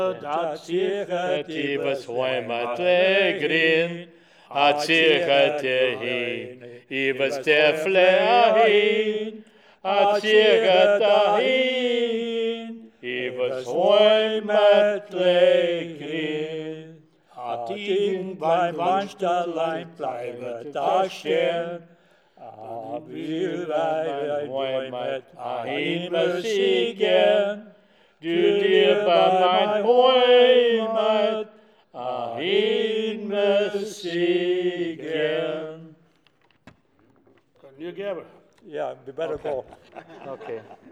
Tivas hoima tlegrin, Atsigatehin, Ivas teflehin, Atsigatahin, Ivas hoima tlegrin. Atin beim Wandstellein bleiben da stehen, will wij met ahin musieken, Du dir bei mein Heimat, ahin musiken. Yeah, we better go. Okay.